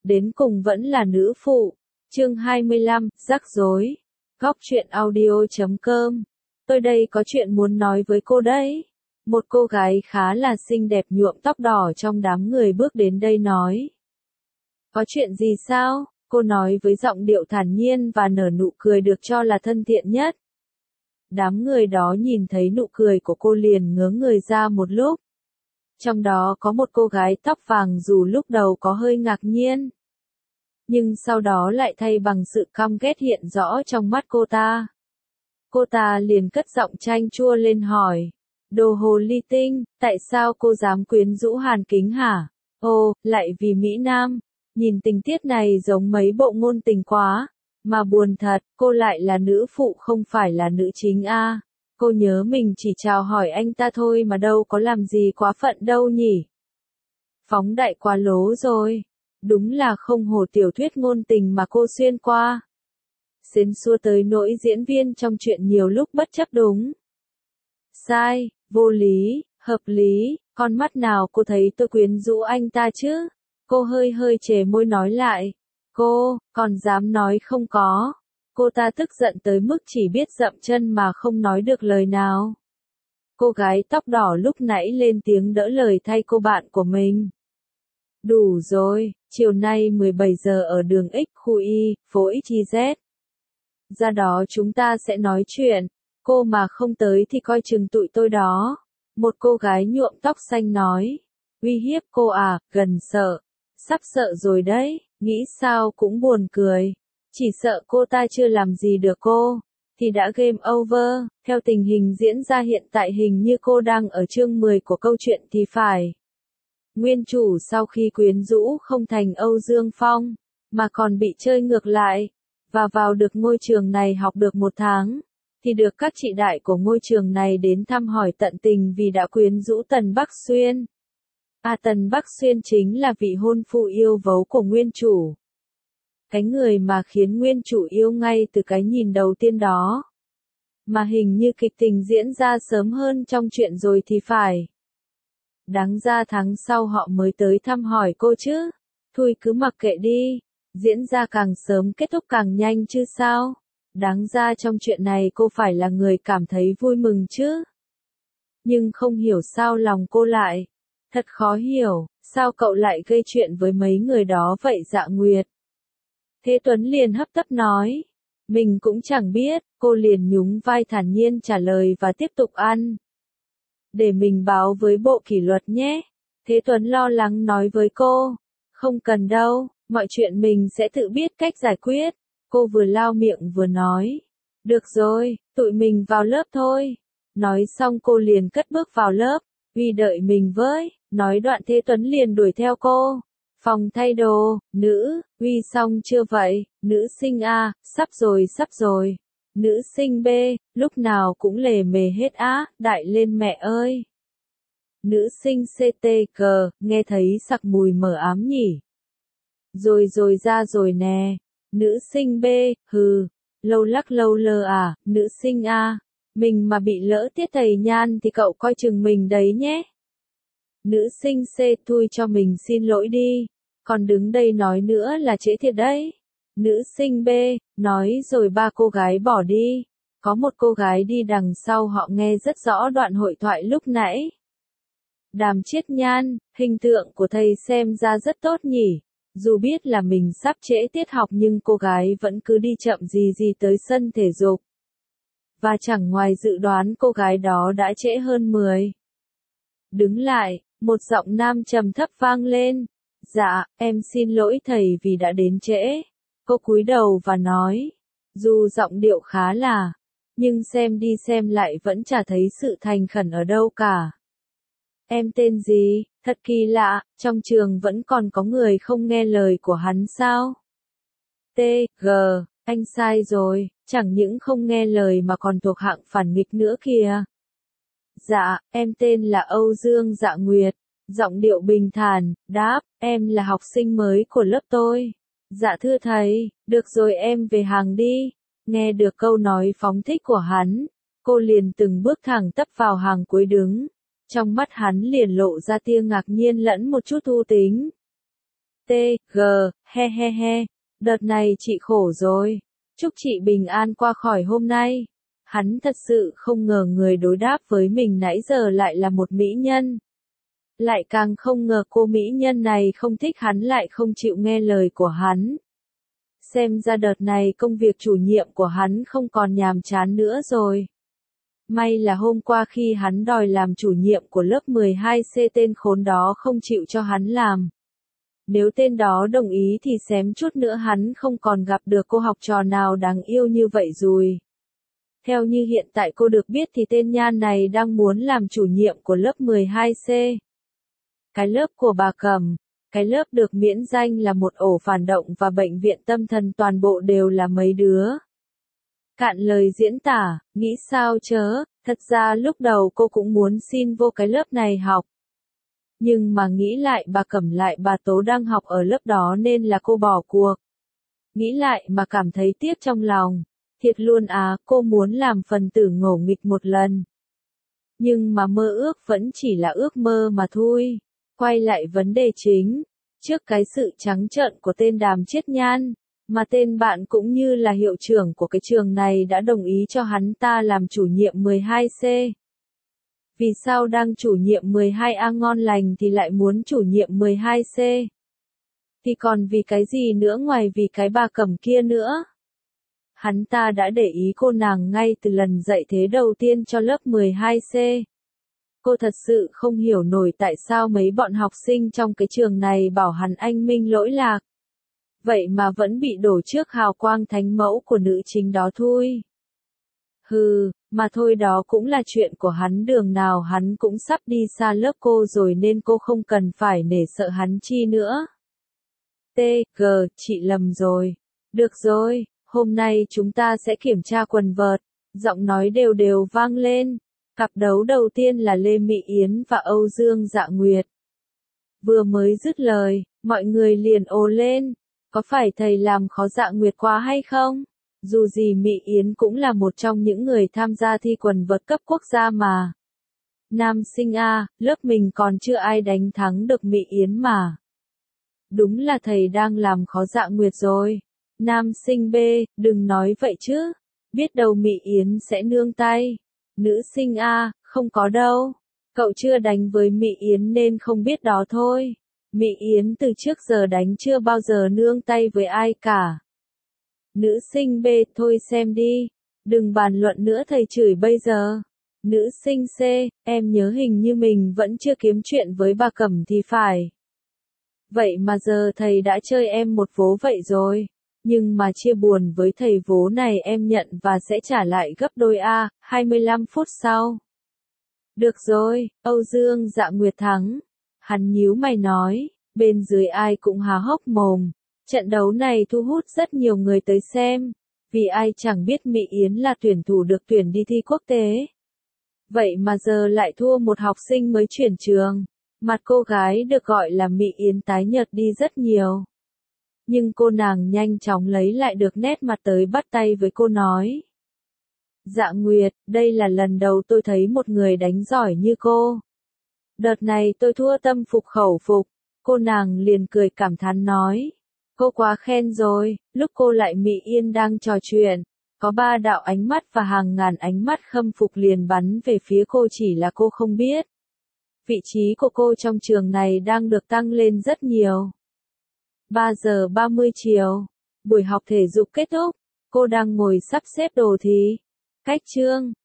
đến cùng vẫn là nữ phụ. Chương 25, rắc rối. Góc truyện audio.com. Tôi đây có chuyện muốn nói với cô đấy. Một cô gái khá là xinh đẹp nhuộm tóc đỏ trong đám người bước đến đây nói. Có chuyện gì sao? Cô nói với giọng điệu thản nhiên và nở nụ cười được cho là thân thiện nhất. Đám người đó nhìn thấy nụ cười của cô liền ngớ người ra một lúc. Trong đó có một cô gái tóc vàng dù lúc đầu có hơi ngạc nhiên. Nhưng sau đó lại thay bằng sự căm ghét hiện rõ trong mắt cô ta. Cô ta liền cất giọng chanh chua lên hỏi. Đồ hồ ly tinh, tại sao cô dám quyến rũ Hàn Kính hả? Ồ, lại vì Mỹ Nam. Nhìn tình tiết này giống mấy bộ ngôn tình quá. Mà buồn thật, cô lại là nữ phụ không phải là nữ chính a. Cô nhớ mình chỉ chào hỏi anh ta thôi mà đâu có làm gì quá phận đâu nhỉ. Phóng đại quá lố rồi. Đúng là không hổ tiểu thuyết ngôn tình mà cô xuyên qua. Xến xua tới nỗi diễn viên trong chuyện nhiều lúc bất chấp đúng. Sai, vô lý, hợp lý, con mắt nào cô thấy tôi quyến rũ anh ta chứ? Cô hơi chề môi nói lại. Cô, còn dám nói không có. Cô ta tức giận tới mức chỉ biết dậm chân mà không nói được lời nào. Cô gái tóc đỏ lúc nãy lên tiếng đỡ lời thay cô bạn của mình. Đủ rồi, chiều nay 17 giờ ở đường X khu Y, phố XYZ. Ra đó chúng ta sẽ nói chuyện, cô mà không tới thì coi chừng tụi tôi đó. Một cô gái nhuộm tóc xanh nói. Uy hiếp cô à, gần sợ. Sắp sợ rồi đấy, nghĩ sao cũng buồn cười. Chỉ sợ cô ta chưa làm gì được cô, thì đã game over. Theo tình hình diễn ra hiện tại hình như cô đang ở chương 10 của câu chuyện thì phải. Nguyên chủ sau khi quyến rũ không thành Âu Dương Phong, mà còn bị chơi ngược lại, và vào được ngôi trường này học được 1 tháng, thì được các chị đại của ngôi trường này đến thăm hỏi tận tình vì đã quyến rũ Tần Bắc Xuyên. Tần Bắc Xuyên chính là vị hôn phu yêu vấu của nguyên chủ. Cái người mà khiến nguyên chủ yêu ngay từ cái nhìn đầu tiên đó. Mà hình như kịch tình diễn ra sớm hơn trong chuyện rồi thì phải. Đáng ra tháng sau họ mới tới thăm hỏi cô chứ. Thôi cứ mặc kệ đi. Diễn ra càng sớm kết thúc càng nhanh chứ sao. Đáng ra trong chuyện này cô phải là người cảm thấy vui mừng chứ. Nhưng không hiểu sao lòng cô lại. Thật khó hiểu, sao cậu lại gây chuyện với mấy người đó vậy Dạ Nguyệt? Thế Tuấn liền hấp tấp nói. Mình cũng chẳng biết, cô liền nhún vai thản nhiên trả lời và tiếp tục ăn. Để mình báo với bộ kỷ luật nhé. Thế Tuấn lo lắng nói với cô. Không cần đâu, mọi chuyện mình sẽ tự biết cách giải quyết. Cô vừa lau miệng vừa nói. Được rồi, tụi mình vào lớp thôi. Nói xong cô liền cất bước vào lớp. Uy đợi mình với, nói đoạn Thế Tuấn liền đuổi theo cô. Phòng thay đồ, nữ, Uy xong chưa vậy, nữ sinh A, sắp rồi. Nữ sinh B, lúc nào cũng lề mề hết á, đại lên mẹ ơi. Nữ sinh CTG, nghe thấy sặc mùi mờ ám nhỉ. Rồi ra rồi nè. Nữ sinh B, hừ, lâu lắc lâu lơ à, nữ sinh A. Mình mà bị lỡ tiết thầy nhan thì cậu coi chừng mình đấy nhé. Nữ sinh C thui cho mình xin lỗi đi. Còn đứng đây nói nữa là trễ thiệt đấy. Nữ sinh B, nói rồi 3 cô gái bỏ đi. Có một cô gái đi đằng sau họ nghe rất rõ đoạn hội thoại lúc nãy. Đàm Chiết Nhan, hình tượng của thầy xem ra rất tốt nhỉ. Dù biết là mình sắp trễ tiết học nhưng cô gái vẫn cứ đi chậm gì tới sân thể dục. Và chẳng ngoài dự đoán cô gái đó đã trễ hơn 10. Đứng lại, một giọng nam trầm thấp vang lên. Dạ, em xin lỗi thầy vì đã đến trễ. Cô cúi đầu và nói. Dù giọng điệu khá là, nhưng xem đi xem lại vẫn chả thấy sự thành khẩn ở đâu cả. Em tên gì? Thật kỳ lạ, trong trường vẫn còn có người không nghe lời của hắn sao? T.G. Anh sai rồi, chẳng những không nghe lời mà còn thuộc hạng phản nghịch nữa kìa. Dạ, em tên là Âu Dương Dạ Nguyệt. Giọng điệu bình thản, đáp, em là học sinh mới của lớp tôi. Dạ thưa thầy, được rồi em về hàng đi. Nghe được câu nói phóng thích của hắn, cô liền từng bước thẳng tắp vào hàng cuối đứng. Trong mắt hắn liền lộ ra tia ngạc nhiên lẫn một chút thu tính. T, G, he he he. Đợt này chị khổ rồi. Chúc chị bình an qua khỏi hôm nay. Hắn thật sự không ngờ người đối đáp với mình nãy giờ lại là một mỹ nhân. Lại càng không ngờ cô mỹ nhân này không thích hắn lại không chịu nghe lời của hắn. Xem ra đợt này công việc chủ nhiệm của hắn không còn nhàm chán nữa rồi. May là hôm qua khi hắn đòi làm chủ nhiệm của lớp 12C tên khốn đó không chịu cho hắn làm. Nếu tên đó đồng ý thì xém chút nữa hắn không còn gặp được cô học trò nào đáng yêu như vậy rồi. Theo như hiện tại cô được biết thì tên Nhan này đang muốn làm chủ nhiệm của lớp 12C. Cái lớp của bà Cẩm, cái lớp được miễn danh là một ổ phản động và bệnh viện tâm thần toàn bộ đều là mấy đứa. Cạn lời diễn tả, nghĩ sao chớ, thật ra lúc đầu cô cũng muốn xin vô cái lớp này học. Nhưng mà nghĩ lại bà Cẩm lại bà Tố đang học ở lớp đó nên là cô bỏ cuộc. Nghĩ lại mà cảm thấy tiếc trong lòng. Thiệt luôn à, cô muốn làm phần tử ngỗ nghịch một lần. Nhưng mà mơ ước vẫn chỉ là ước mơ mà thôi. Quay lại vấn đề chính. Trước cái sự trắng trợn của tên Đàm Chiết Nhan, mà tên bạn cũng như là hiệu trưởng của cái trường này đã đồng ý cho hắn ta làm chủ nhiệm 12C. Vì sao đang chủ nhiệm 12A ngon lành thì lại muốn chủ nhiệm 12C? Thì còn vì cái gì nữa ngoài vì cái bà Cẩm kia nữa? Hắn ta đã để ý cô nàng ngay từ lần dạy thế đầu tiên cho lớp 12C. Cô thật sự không hiểu nổi tại sao mấy bọn học sinh trong cái trường này bảo hắn anh minh lỗi lạc. Vậy mà vẫn bị đổ trước hào quang thánh mẫu của nữ chính đó thôi. Hừ, mà thôi đó cũng là chuyện của hắn, đường nào hắn cũng sắp đi xa lớp cô rồi nên cô không cần phải nể sợ hắn chi nữa. T, G, chị lầm rồi. Được rồi, hôm nay chúng ta sẽ kiểm tra quần vợt. Giọng nói đều đều vang lên. Cặp đấu đầu tiên là Lê Mỹ Yến và Âu Dương Dạ Nguyệt. Vừa mới dứt lời, mọi người liền ồ lên. Có phải thầy làm khó Dạ Nguyệt quá hay không? Dù gì Mỹ Yến cũng là một trong những người tham gia thi quần vợt cấp quốc gia mà. Nam sinh A, lớp mình còn chưa ai đánh thắng được Mỹ Yến mà. Đúng là thầy đang làm khó Dạ Nguyệt rồi. Nam sinh B, đừng nói vậy chứ. Biết đâu Mỹ Yến sẽ nương tay. Nữ sinh A, không có đâu. Cậu chưa đánh với Mỹ Yến nên không biết đó thôi. Mỹ Yến từ trước giờ đánh chưa bao giờ nương tay với ai cả. Nữ sinh B, thôi xem đi. Đừng bàn luận nữa thầy chửi bây giờ. Nữ sinh C, em nhớ hình như mình vẫn chưa kiếm chuyện với bà Cẩm thì phải. Vậy mà giờ thầy đã chơi em một vố vậy rồi. Nhưng mà chia buồn với thầy vố này em nhận và sẽ trả lại gấp đôi A, 25 phút sau. Được rồi, Âu Dương Dạ Nguyệt thắng. Hắn nhíu mày nói, bên dưới ai cũng há hốc mồm. Trận đấu này thu hút rất nhiều người tới xem. Vì ai chẳng biết Mỹ Yến là tuyển thủ được tuyển đi thi quốc tế. Vậy mà giờ lại thua một học sinh mới chuyển trường. Mặt cô gái được gọi là Mỹ Yến tái nhợt đi rất nhiều. Nhưng cô nàng nhanh chóng lấy lại được nét mặt tới bắt tay với cô nói. Dạ Nguyệt, đây là lần đầu tôi thấy một người đánh giỏi như cô. Đợt này tôi thua tâm phục khẩu phục. Cô nàng liền cười cảm thán nói. Cô quá khen rồi, lúc cô lại Mỹ Yên đang trò chuyện. Có 3 đạo ánh mắt và hàng ngàn ánh mắt khâm phục liền bắn về phía cô, chỉ là cô không biết. Vị trí của cô trong trường này đang được tăng lên rất nhiều. 3 giờ 30 chiều, buổi học thể dục kết thúc, cô đang ngồi sắp xếp đồ thì cách chương.